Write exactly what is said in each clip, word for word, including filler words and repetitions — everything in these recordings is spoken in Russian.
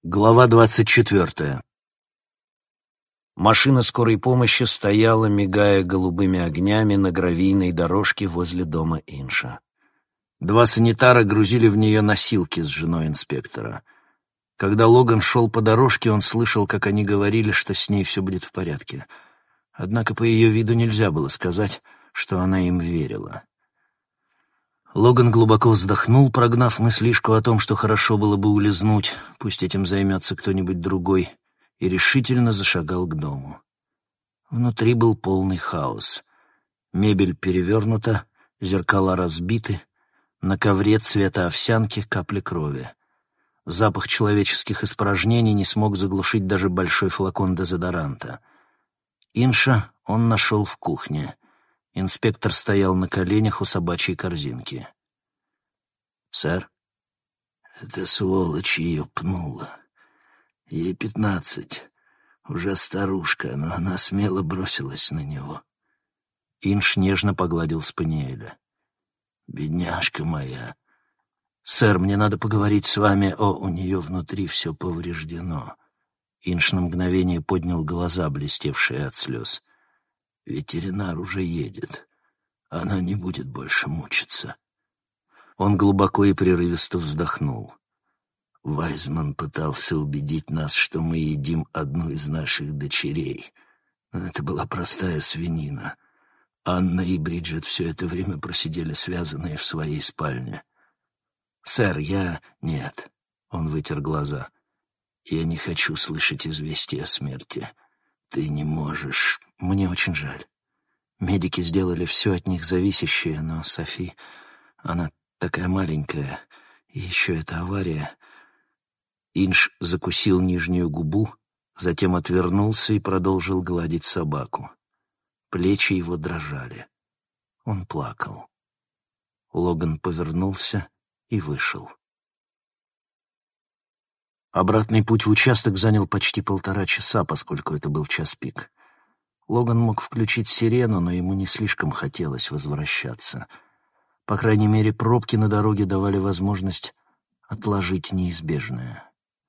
Глава двадцать четвертая. Машина скорой помощи стояла, мигая голубыми огнями на гравийной дорожке возле дома Инша. Два санитара грузили в нее носилки с женой инспектора. Когда Логан шел по дорожке, он слышал, как они говорили, что с ней все будет в порядке. Однако по ее виду нельзя было сказать, что она им верила. Логан глубоко вздохнул, прогнав мыслишку о том, что хорошо было бы улизнуть, пусть этим займется кто-нибудь другой, и решительно зашагал к дому. Внутри был полный хаос. Мебель перевернута, зеркала разбиты, на ковре цвета овсянки капли крови. Запах человеческих испражнений не смог заглушить даже большой флакон дезодоранта. Инша он нашел в кухне. Инспектор стоял на коленях у собачьей корзинки. «Сэр?» «Эта сволочь ее пнула. Ей пятнадцать. Уже старушка, но она смело бросилась на него». Инш нежно погладил спаниеля. «Бедняжка моя. Сэр, мне надо поговорить с вами о... У нее внутри все повреждено». Инш на мгновение поднял глаза, блестевшие от слез. «Ветеринар уже едет. Она не будет больше мучиться». Он глубоко и прерывисто вздохнул. Вайзман пытался убедить нас, что мы едим одну из наших дочерей. Но это была простая свинина. Анна и Бриджит все это время просидели связанные в своей спальне. «Сэр, я...» «Нет», — он вытер глаза. «Я не хочу слышать известия о смерти. Ты не можешь...» «Мне очень жаль. Медики сделали все от них зависящее, но Софи... Она такая маленькая. И еще эта авария...» Инш закусил нижнюю губу, затем отвернулся и продолжил гладить собаку. Плечи его дрожали. Он плакал. Логан повернулся и вышел. Обратный путь в участок занял почти полтора часа, поскольку это был час пик. Логан мог включить сирену, но ему не слишком хотелось возвращаться. По крайней мере, пробки на дороге давали возможность отложить неизбежное.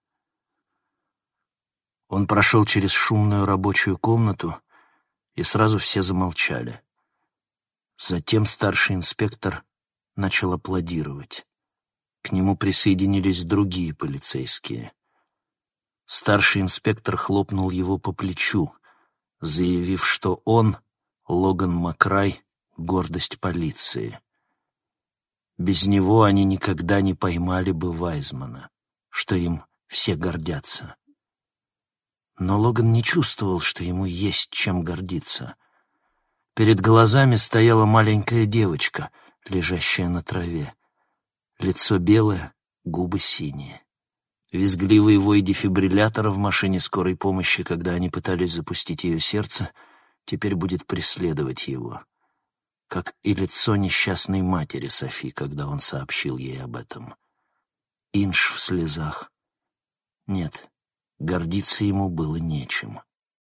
Он прошел через шумную рабочую комнату, и сразу все замолчали. Затем старший инспектор начал аплодировать. К нему присоединились другие полицейские. Старший инспектор хлопнул его по плечу, заявив, что он, Логан Макрай, гордость полиции. Без него они никогда не поймали бы Вайзмана, что им все гордятся. Но Логан не чувствовал, что ему есть чем гордиться. Перед глазами стояла маленькая девочка, лежащая на траве. Лицо белое, губы синие. Визгливый вой дефибриллятора в машине скорой помощи, когда они пытались запустить ее сердце, теперь будет преследовать его. Как и лицо несчастной матери Софи, когда он сообщил ей об этом. Инш в слезах. Нет, гордиться ему было нечем.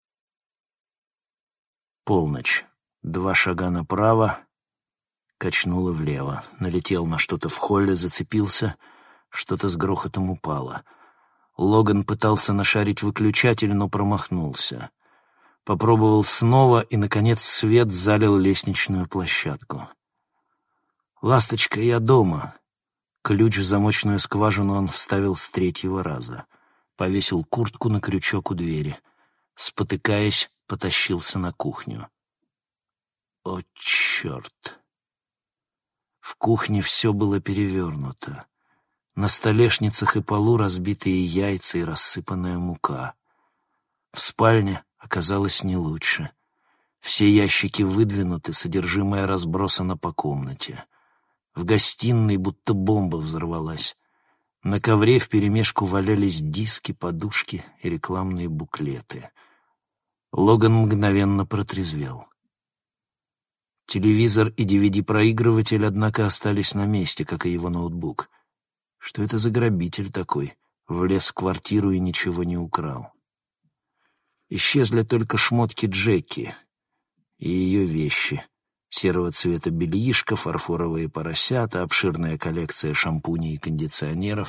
Полночь. Два шага направо, качнуло влево. Налетел на что-то в холле, зацепился, что-то с грохотом упало. Логан пытался нашарить выключатель, но промахнулся. Попробовал снова, и, наконец, свет залил лестничную площадку. «Ласточка, я дома». Ключ в замочную скважину он вставил с третьего раза. Повесил куртку на крючок у двери. Спотыкаясь, потащился на кухню. О, черт! В кухне все было перевернуто. На столешницах и полу разбитые яйца и рассыпанная мука. В спальне оказалось не лучше. Все ящики выдвинуты, содержимое разбросано по комнате. В гостиной будто бомба взорвалась. На ковре вперемешку валялись диски, подушки и рекламные буклеты. Логан мгновенно протрезвел. Телевизор и ди ви ди-проигрыватель, однако, остались на месте, как и его ноутбук. Что это за грабитель такой? Влез в квартиру и ничего не украл. Исчезли только шмотки Джеки и ее вещи. Серого цвета бельишко, фарфоровые поросята, обширная коллекция шампуней и кондиционеров,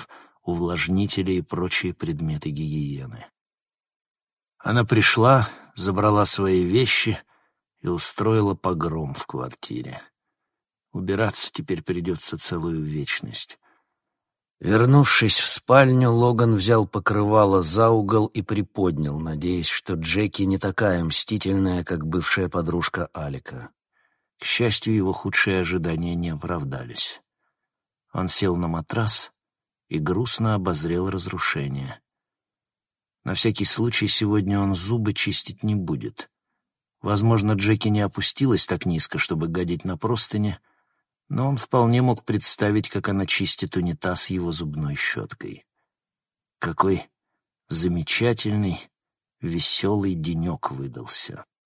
увлажнители и прочие предметы гигиены. Она пришла, забрала свои вещи и устроила погром в квартире. Убираться теперь придется целую вечность. Вернувшись в спальню, Логан взял покрывало за угол и приподнял, надеясь, что Джеки не такая мстительная, как бывшая подружка Алика. К счастью, его худшие ожидания не оправдались. Он сел на матрас и грустно обозрел разрушение. На всякий случай сегодня он зубы чистить не будет. Возможно, Джеки не опустилась так низко, чтобы гадить на простыне, но он вполне мог представить, как она чистит унитаз его зубной щеткой. Какой замечательный, веселый денек выдался.